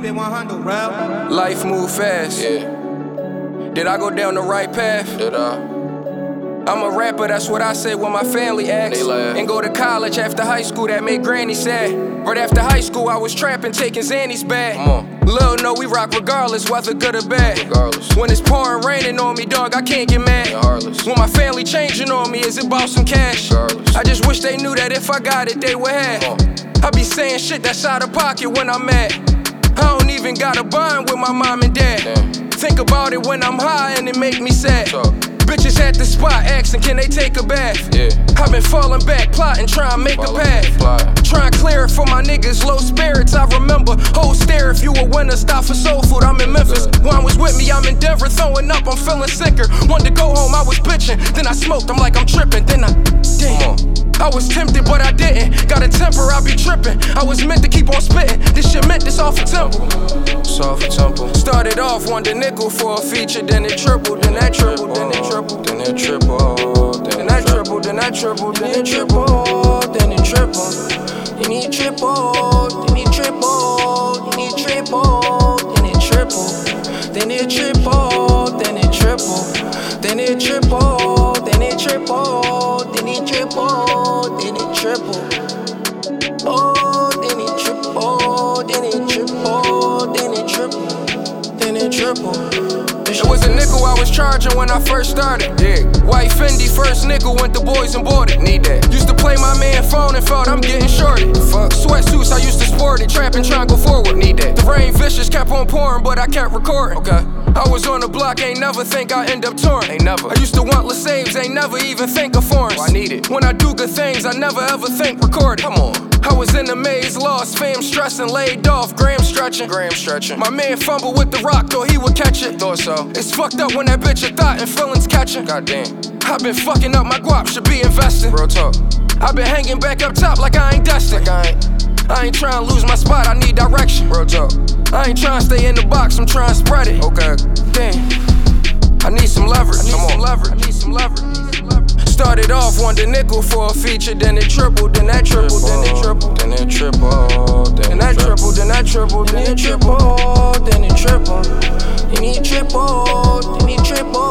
keep it 100, bro. Life move fast. Yeah. Did I go down the right path? Did I? I'm a rapper, that's what I say when my family asks. They laugh. And go to college after high school, that made granny sad. Right after high school, I was trapping, taking Xannies back. Come on. Lil' know we rock regardless, whether good or bad. Regardless. When it's pouring, raining on me, dog, I can't get mad. Regardless. When my family changing on me, is it about some cash? Regardless. I just wish they knew that if I got it, they would have. Come on. I be saying shit that's out of pocket when I'm mad. I don't even got a bond with my mom and dad. Damn. Think about it when I'm high and it make me sad. What's up? Bitches at the spot asking, can they take a bath? Yeah. I've been falling back, plotting, trying to make a Falling path. back, fly. Trying to clear it for my niggas, low spirits. I remember, whole stare if you a winner, stop for soul food. I'm in Memphis. Wine was with me, I'm in Denver, throwing up, I'm feeling sicker. Wanted to go home, I was bitching. Then I smoked, I'm like, I'm tripping. Then damn. I was tempted, but I didn't. Got a temper, I be tripping. I was meant to keep on spitting. This shit meant this off a temple. Soft temple. Started off, wanted a nickel for a feature, then it tripled, then that tripled, then it tripled. Then it tripled. Then that tripled, then that tripled, then it tripled, then it tripled. Then it tripled, then it tripled, then it tripled, then it tripled. Then it tripled, then it tripled. Then it tripled, then it tripled, then it tripled, then it tripled. Oh, then it tripled, then it tripled, then it tripled, then it tripled. It was a nickel I was charging when I first started. Yeah. White Fendi, first nickel, went to Boys and bought it. Need that. Used to play my man phone and felt I'm getting shorted. Fuck. Sweatsuits, I used to sport it. Trapping, trying to go forward. Need that. The rain vicious kept on pouring, but I kept recording. Okay. I was on the block, ain't never think I end up touring. Ain't never. I used to want LeSaves, ain't never even think of foreigns. Oh, I need it. When I do good things, I never ever think recording. Come on. I was in the maze, lost, fam stressing, laid off, gram stretching. Gram stretching. My man fumbled with the rock, thought he would catch it. Thought so. It's fucked up when that bitch a thought and feelings catching. Goddamn. I've been fucking up my guap, should be investing. Real talk. I've been hanging back up top like I ain't destined. Like I ain't trying to lose my spot, I need direction. Real talk. I ain't trying to stay in the box, I'm trying to spread it. Okay. Damn. I need some leverage. I need some leverage. Started off, wanted a nickel for a feature, then it tripled, then that tripled, then it tripled. Then it tripled. Then that tripled, then that tripled, then it tripled, then it tripled. Then it tripled, then it tripled.